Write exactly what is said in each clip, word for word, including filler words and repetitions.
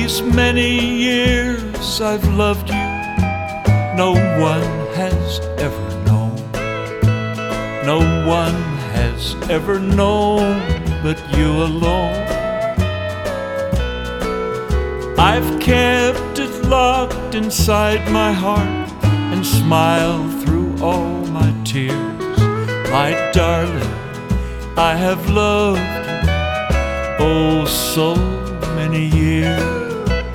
these many years I've loved you, no one has ever known. No one has ever known but you alone. I've kept it locked inside my heart and smiled through all my tears. My darling, I have loved you, oh, so many years.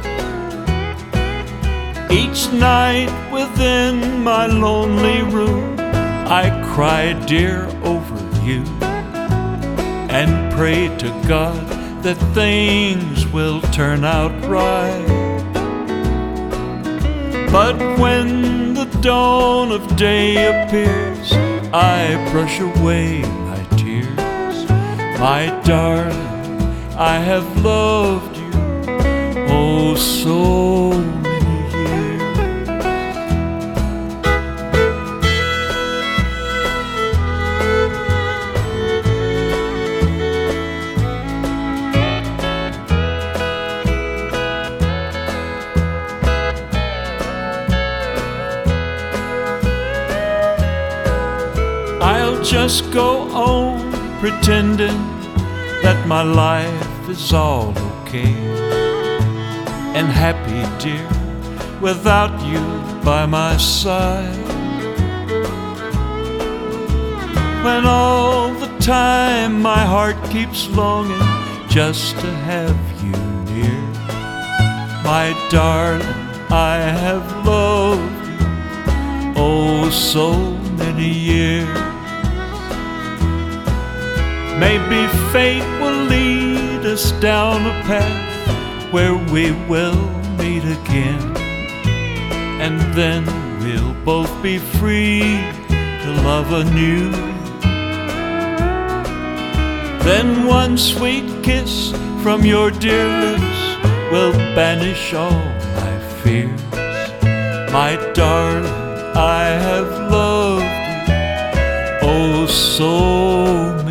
Each night within my lonely room I cry, dear, over you, and pray to God that things will turn out right. But when the dawn of day appears, I brush away my tears. My darling, I have loved you, oh, so many years. I'll just go on pretending that my life is all okay and happy, dear, without you by my side. When all the time my heart keeps longing just to have you near. My darling, I have loved you, oh, so many years. Maybe fate will lead us down a path where we will meet again, and then we'll both be free to love anew. Then one sweet kiss from your dear lips will banish all my fears. My darling, I have loved you, oh, so